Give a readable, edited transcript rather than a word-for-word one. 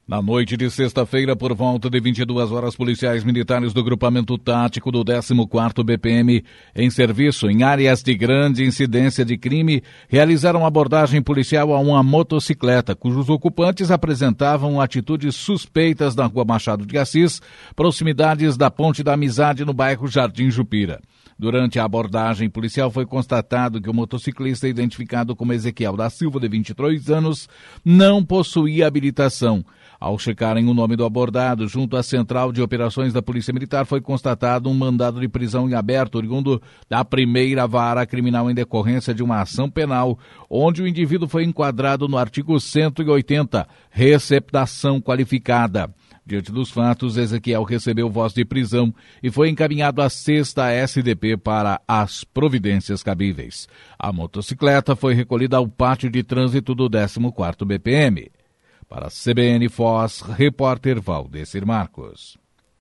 Na noite de sexta-feira, por volta de 22 horas, policiais militares do grupamento tático do 14º BPM, em serviço em áreas de grande incidência de crime, realizaram abordagem policial a uma motocicleta, cujos ocupantes apresentavam atitudes suspeitas na Rua Machado de Assis, proximidades da Ponte da Amizade, no bairro Jardim Jupira. Durante a abordagem policial foi constatado que o motociclista, identificado como Ezequiel da Silva, de 23 anos, não possuía habilitação. Ao checarem o nome do abordado junto à Central de Operações da Polícia Militar, foi constatado um mandado de prisão em aberto, oriundo da primeira vara criminal em decorrência de uma ação penal, onde o indivíduo foi enquadrado no artigo 180, receptação qualificada. Diante dos fatos, Ezequiel recebeu voz de prisão e foi encaminhado à 6ª SDP para as providências cabíveis. A motocicleta foi recolhida ao pátio de trânsito do 14º BPM. Para a CBN Foz, repórter Valdecir Marcos.